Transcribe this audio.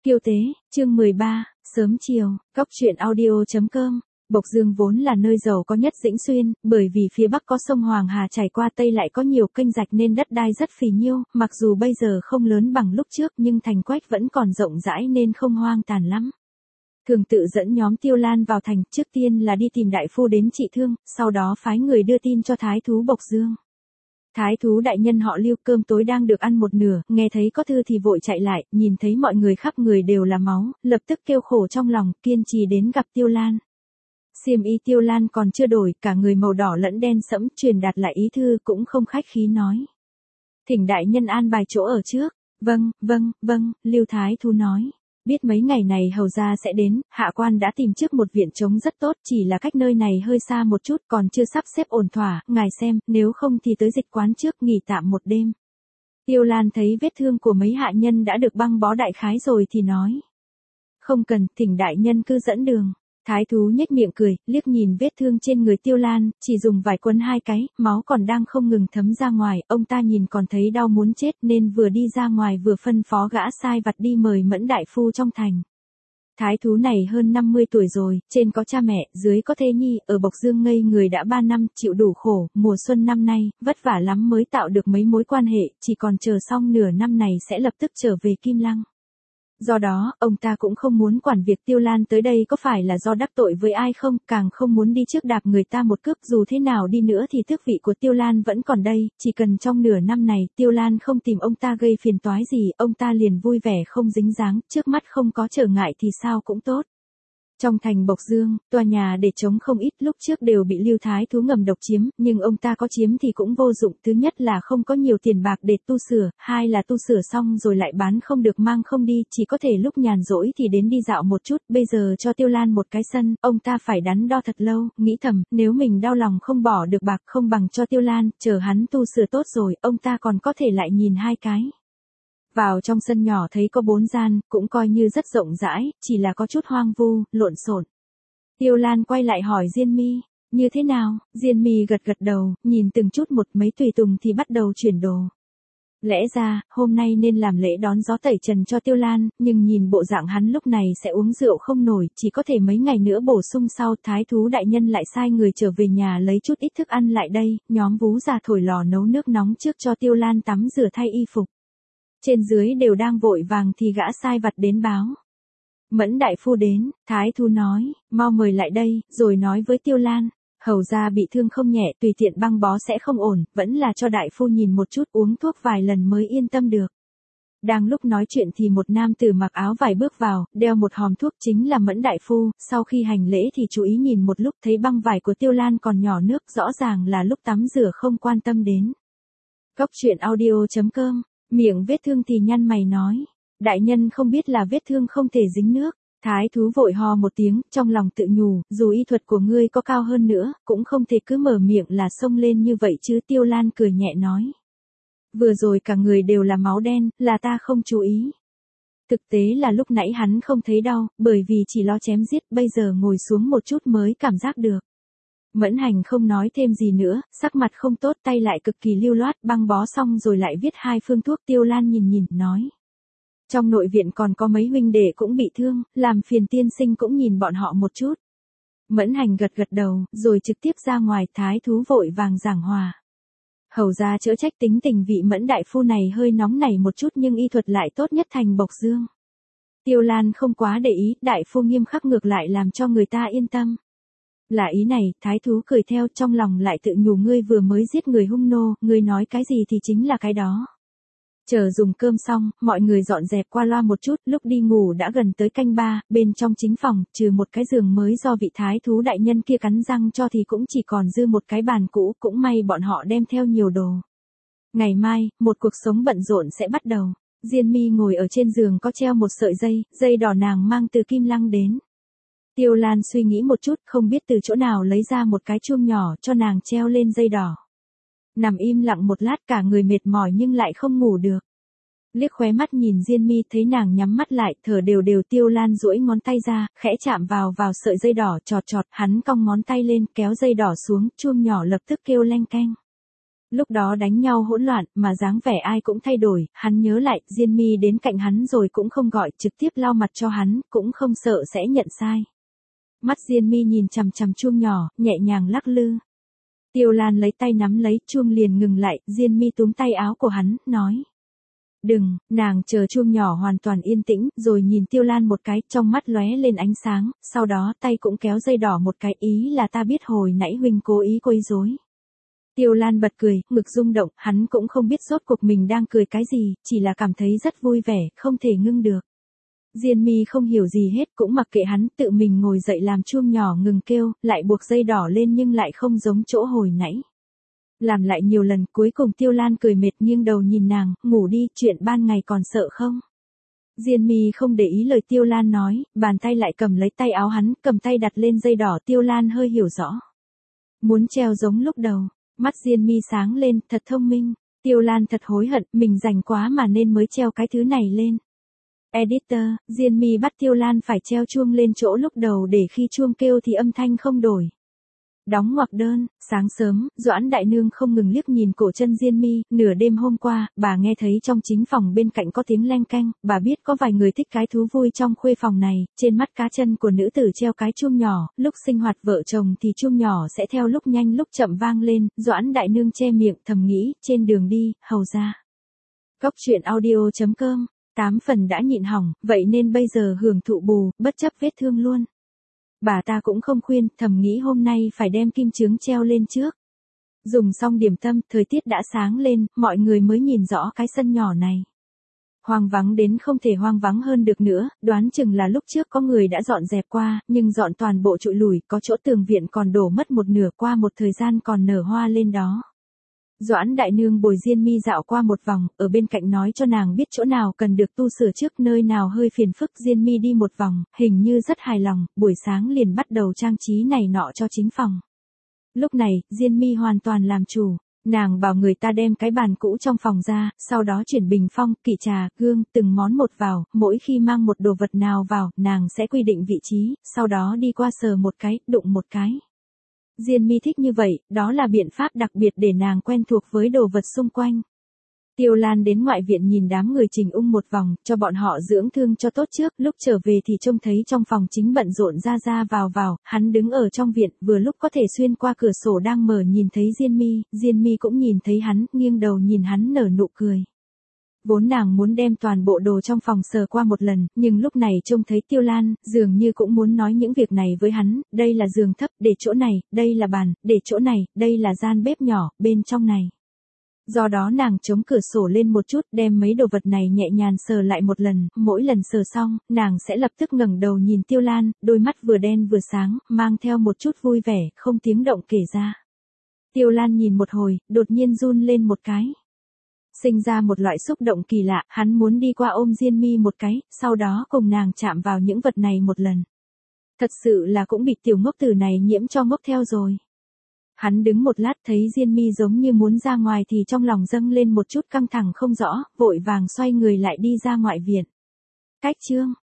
Kiêu tế, chương 13, sớm chiều, Cóc truyện audio.com. Bộc Dương vốn là nơi giàu có nhất Dĩnh Xuyên, bởi vì phía bắc có sông Hoàng Hà chảy qua tây lại có nhiều kênh rạch nên đất đai rất phì nhiêu, mặc dù bây giờ không lớn bằng lúc trước nhưng thành quách vẫn còn rộng rãi nên không hoang tàn lắm. Thường tự dẫn nhóm Tiêu Lan vào thành, trước tiên là đi tìm đại phu đến trị thương, sau đó phái người đưa tin cho thái thú Bộc Dương. Thái thú đại nhân họ Lưu, cơm tối đang được ăn một nửa, nghe thấy có thư thì vội chạy lại, nhìn thấy mọi người khắp người đều là máu, lập tức kêu khổ trong lòng, kiên trì đến gặp Tiêu Lan. Xiêm y Tiêu Lan còn chưa đổi, cả người màu đỏ lẫn đen sẫm, truyền đạt lại ý thư cũng không khách khí nói. Thỉnh đại nhân an bài chỗ ở trước. Vâng, Lưu thái thú nói. Biết mấy ngày này hầu gia sẽ đến, hạ quan đã tìm trước một viện trống rất tốt, chỉ là cách nơi này hơi xa một chút, còn chưa sắp xếp ổn thỏa, ngài xem, nếu không thì tới dịch quán trước nghỉ tạm một đêm. Tiêu Lan thấy vết thương của mấy hạ nhân đã được băng bó đại khái rồi thì nói. Không cần, thỉnh đại nhân cứ dẫn đường. Thái thú nhếch miệng cười, liếc nhìn vết thương trên người Tiêu Lan, chỉ dùng vải quấn hai cái, máu còn đang không ngừng thấm ra ngoài, ông ta nhìn còn thấy đau muốn chết nên vừa đi ra ngoài vừa phân phó gã sai vặt đi mời Mẫn đại phu trong thành. Thái thú này hơn 50 tuổi rồi, trên có cha mẹ, dưới có thê nhi, ở Bộc Dương ngây người đã 3 năm, chịu đủ khổ, mùa xuân năm nay, vất vả lắm mới tạo được mấy mối quan hệ, chỉ còn chờ xong nửa năm này sẽ lập tức trở về Kim Lăng. Do đó, ông ta cũng không muốn quản việc Tiêu Lan tới đây có phải là do đắc tội với ai không, càng không muốn đi trước đạp người ta một cước, dù thế nào đi nữa thì tước vị của Tiêu Lan vẫn còn đây, chỉ cần trong nửa năm này Tiêu Lan không tìm ông ta gây phiền toái gì, ông ta liền vui vẻ không dính dáng, trước mắt không có trở ngại thì sao cũng tốt. Trong thành Bộc Dương, tòa nhà để trống không ít, lúc trước đều bị Lưu thái thú ngầm độc chiếm, nhưng ông ta có chiếm thì cũng vô dụng, thứ nhất là không có nhiều tiền bạc để tu sửa, hai là tu sửa xong rồi lại bán không được mang không đi, chỉ có thể lúc nhàn rỗi thì đến đi dạo một chút, bây giờ cho Tiêu Lan một cái sân, ông ta phải đắn đo thật lâu, nghĩ thầm, nếu mình đau lòng không bỏ được bạc không bằng cho Tiêu Lan, chờ hắn tu sửa tốt rồi, ông ta còn có thể lại nhìn hai cái. Vào trong sân nhỏ thấy có 4 gian, cũng coi như rất rộng rãi, chỉ là có chút hoang vu, lộn xộn. Tiêu Lan quay lại hỏi Diên Mi, như thế nào? Diên Mi gật đầu, nhìn từng chút một, mấy tùy tùng thì bắt đầu chuyển đồ. Lẽ ra, hôm nay nên làm lễ đón gió tẩy trần cho Tiêu Lan, nhưng nhìn bộ dạng hắn lúc này sẽ uống rượu không nổi, chỉ có thể mấy ngày nữa bổ sung sau. Thái thú đại nhân lại sai người trở về nhà lấy chút ít thức ăn lại đây, nhóm vú già thổi lò nấu nước nóng trước cho Tiêu Lan tắm rửa thay y phục. Trên dưới đều đang vội vàng thì gã sai vặt đến báo. Mẫn đại phu đến, thái thú nói, mau mời lại đây, rồi nói với Tiêu Lan, hầu gia bị thương không nhẹ, tùy tiện băng bó sẽ không ổn, vẫn là cho đại phu nhìn một chút, uống thuốc vài lần mới yên tâm được. Đang lúc nói chuyện thì một nam tử mặc áo vải bước vào, đeo một hòm thuốc, chính là Mẫn đại phu, sau khi hành lễ thì chú ý nhìn một lúc thấy băng vải của Tiêu Lan còn nhỏ nước, rõ ràng là lúc tắm rửa không quan tâm đến. Cóc truyện audio.com. Miệng vết thương thì nhăn mày nói, đại nhân không biết là vết thương không thể dính nước. Thái thú vội ho một tiếng, trong lòng tự nhủ, dù y thuật của ngươi có cao hơn nữa, cũng không thể cứ mở miệng là xông lên như vậy chứ. Tiêu Lan cười nhẹ nói, vừa rồi cả người đều là máu đen, là ta không chú ý. Thực tế là lúc nãy hắn không thấy đau, bởi vì chỉ lo chém giết, bây giờ ngồi xuống một chút mới cảm giác được. Mẫn Hành không nói thêm gì nữa, sắc mặt không tốt, tay lại cực kỳ lưu loát, băng bó xong rồi lại viết 2 phương thuốc. Tiêu Lan nhìn, nói. Trong nội viện còn có mấy huynh đệ cũng bị thương, làm phiền tiên sinh cũng nhìn bọn họ một chút. Mẫn Hành gật đầu, rồi trực tiếp ra ngoài. Thái thú vội vàng giảng hòa. Hầu gia chữa trách tính tình vị Mẫn đại phu này hơi nóng nảy một chút nhưng y thuật lại tốt nhất thành Bộc Dương. Tiêu Lan không quá để ý, đại phu nghiêm khắc ngược lại làm cho người ta yên tâm. Là ý này, thái thú cười theo, trong lòng lại tự nhủ, ngươi vừa mới giết người hung nô, ngươi nói cái gì thì chính là cái đó. Chờ dùng cơm xong, mọi người dọn dẹp qua loa một chút, lúc đi ngủ đã gần tới canh 3, bên trong chính phòng, trừ một cái giường mới do vị thái thú đại nhân kia cắn răng cho thì cũng chỉ còn dư một cái bàn cũ, cũng may bọn họ đem theo nhiều đồ. Ngày mai, một cuộc sống bận rộn sẽ bắt đầu. Diên Mi ngồi ở trên giường có treo một sợi dây đỏ nàng mang từ Kim Lăng đến. Tiêu Lan suy nghĩ một chút, không biết từ chỗ nào lấy ra một cái chuông nhỏ cho nàng treo lên dây đỏ. Nằm im lặng một lát, cả người mệt mỏi nhưng lại không ngủ được. Liếc khóe mắt nhìn Diên Mi thấy nàng nhắm mắt lại, thở đều. Tiêu Lan duỗi ngón tay ra, khẽ chạm vào sợi dây đỏ, chọt, hắn cong ngón tay lên, kéo dây đỏ xuống, chuông nhỏ lập tức kêu leng keng. Lúc đó đánh nhau hỗn loạn, mà dáng vẻ ai cũng thay đổi, hắn nhớ lại, Diên My đến cạnh hắn rồi cũng không gọi, trực tiếp lau mặt cho hắn, cũng không sợ sẽ nhận sai. Mắt Diên My nhìn chằm chằm chuông nhỏ, nhẹ nhàng lắc lư. Tiêu Lan lấy tay nắm lấy, chuông liền ngừng lại, Diên My túm tay áo của hắn, nói. Đừng, nàng chờ chuông nhỏ hoàn toàn yên tĩnh, rồi nhìn Tiêu Lan một cái, trong mắt lóe lên ánh sáng, sau đó tay cũng kéo dây đỏ một cái, ý là ta biết hồi nãy huynh cố ý quấy rối. Tiêu Lan bật cười, ngực rung động, hắn cũng không biết rốt cuộc mình đang cười cái gì, chỉ là cảm thấy rất vui vẻ, không thể ngưng được. Diên My không hiểu gì hết, cũng mặc kệ hắn, tự mình ngồi dậy làm chuông nhỏ ngừng kêu, lại buộc dây đỏ lên nhưng lại không giống chỗ hồi nãy. Làm lại nhiều lần, cuối cùng Tiêu Lan cười mệt nghiêng đầu nhìn nàng, ngủ đi, chuyện ban ngày còn sợ không? Diên My không để ý lời Tiêu Lan nói, bàn tay lại cầm lấy tay áo hắn, cầm tay đặt lên dây đỏ. Tiêu Lan hơi hiểu rõ. Muốn treo giống lúc đầu, mắt Diên My sáng lên, thật thông minh. Tiêu Lan thật hối hận, mình rảnh quá mà nên mới treo cái thứ này lên. Editor, Diên My bắt Tiêu Lan phải treo chuông lên chỗ lúc đầu để khi chuông kêu thì âm thanh không đổi. Đóng ngoặc đơn, sáng sớm, Doãn Đại Nương không ngừng liếc nhìn cổ chân Diên My, nửa đêm hôm qua, bà nghe thấy trong chính phòng bên cạnh có tiếng leng keng, bà biết có vài người thích cái thú vui trong khuê phòng này, trên mắt cá chân của nữ tử treo cái chuông nhỏ, lúc sinh hoạt vợ chồng thì chuông nhỏ sẽ theo lúc nhanh lúc chậm vang lên, Doãn Đại Nương che miệng thầm nghĩ, trên đường đi, hầu ra. Cóc truyện audio.com, 8 phần đã nhịn hỏng, vậy nên bây giờ hưởng thụ bù, bất chấp vết thương luôn. Bà ta cũng không khuyên, thầm nghĩ hôm nay phải đem kim chướng treo lên trước. Dùng xong điểm tâm, thời tiết đã sáng lên, mọi người mới nhìn rõ cái sân nhỏ này. Hoang vắng đến không thể hoang vắng hơn được nữa, đoán chừng là lúc trước có người đã dọn dẹp qua, nhưng dọn toàn bộ trụi lủi, có chỗ tường viện còn đổ mất một nửa, qua một thời gian còn nở hoa lên đó. Doãn Đại Nương bồi Diên My dạo qua một vòng, ở bên cạnh nói cho nàng biết chỗ nào cần được tu sửa trước, nơi nào hơi phiền phức. Diên My đi một vòng, hình như rất hài lòng, buổi sáng liền bắt đầu trang trí này nọ cho chính phòng. Lúc này, Diên My hoàn toàn làm chủ. Nàng bảo người ta đem cái bàn cũ trong phòng ra, sau đó chuyển bình phong, kỷ trà, gương, từng món một vào, mỗi khi mang một đồ vật nào vào, nàng sẽ quy định vị trí, sau đó đi qua sờ một cái, đụng một cái. Diên My thích như vậy, đó là biện pháp đặc biệt để nàng quen thuộc với đồ vật xung quanh. Tiêu Lan đến ngoại viện nhìn đám người Trình Ung một vòng, cho bọn họ dưỡng thương cho tốt trước, lúc trở về thì trông thấy trong phòng chính bận rộn ra vào, hắn đứng ở trong viện, vừa lúc có thể xuyên qua cửa sổ đang mở nhìn thấy Diên My cũng nhìn thấy hắn, nghiêng đầu nhìn hắn nở nụ cười. Vốn nàng muốn đem toàn bộ đồ trong phòng sờ qua một lần, nhưng lúc này trông thấy Tiêu Lan, dường như cũng muốn nói những việc này với hắn, đây là giường thấp, để chỗ này, đây là bàn, để chỗ này, đây là gian bếp nhỏ, bên trong này. Do đó nàng chống cửa sổ lên một chút, đem mấy đồ vật này nhẹ nhàng sờ lại một lần, mỗi lần sờ xong, nàng sẽ lập tức ngẩng đầu nhìn Tiêu Lan, đôi mắt vừa đen vừa sáng, mang theo một chút vui vẻ, không tiếng động kể ra. Tiêu Lan nhìn một hồi, đột nhiên run lên một cái. Sinh ra một loại xúc động kỳ lạ, hắn muốn đi qua ôm Diên My một cái, sau đó cùng nàng chạm vào những vật này một lần. Thật sự là cũng bị tiểu ngốc tử này nhiễm cho ngốc theo rồi. Hắn đứng một lát thấy Diên My giống như muốn ra ngoài thì trong lòng dâng lên một chút căng thẳng không rõ, vội vàng xoay người lại đi ra ngoại viện. Cách chương